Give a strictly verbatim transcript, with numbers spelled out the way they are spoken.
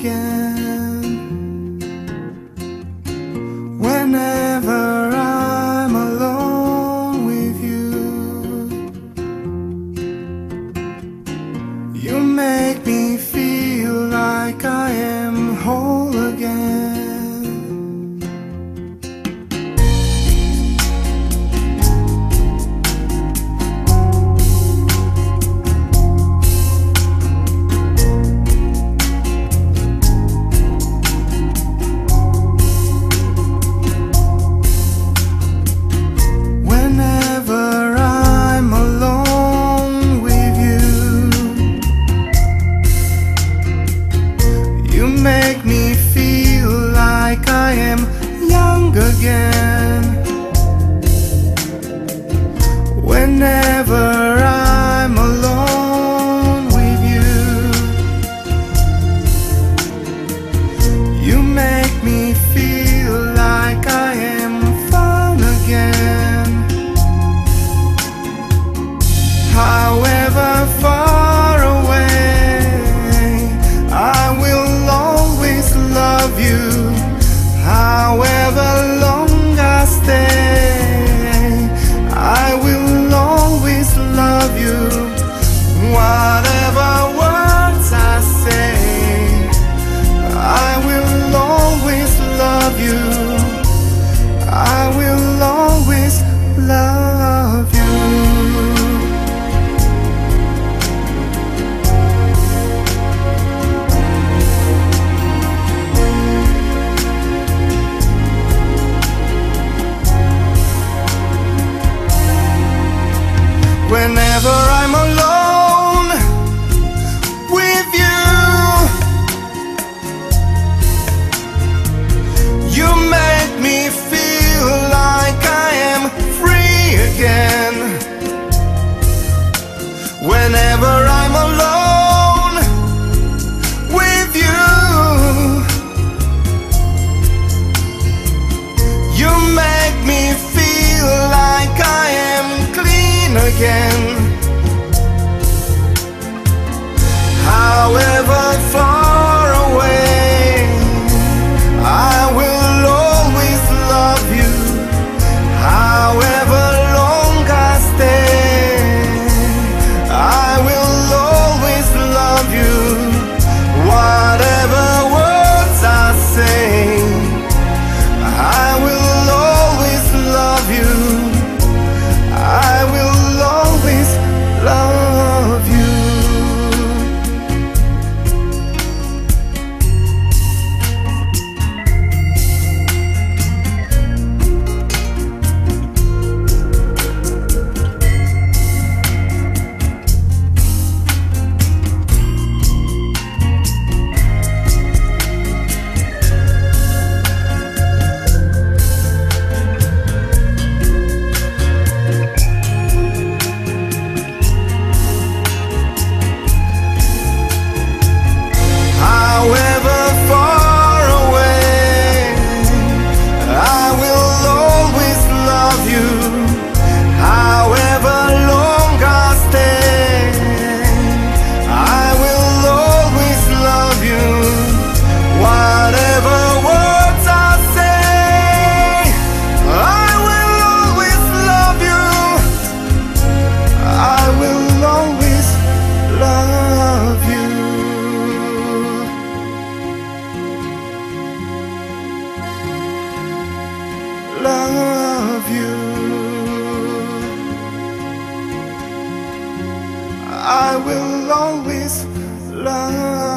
again. Whenever I'm alone with you, you make me feel like I am whole again. Make me feel like I am young again. Whenever I'm alone with you, you make me feel like I am fun again. However far away, I will love you. However long I stay, I will always love you. Whatever words I say, I will always love you. I will always love you. Whenever I'm alone with you, you make me feel like I am free again. Whenever I'm alone with you, you make me feel like I am clean again. However far away, I will always love you. However long I stay, I will always love you. Whatever words I say, I will always love you. I will always love you. Love you. I will always love you.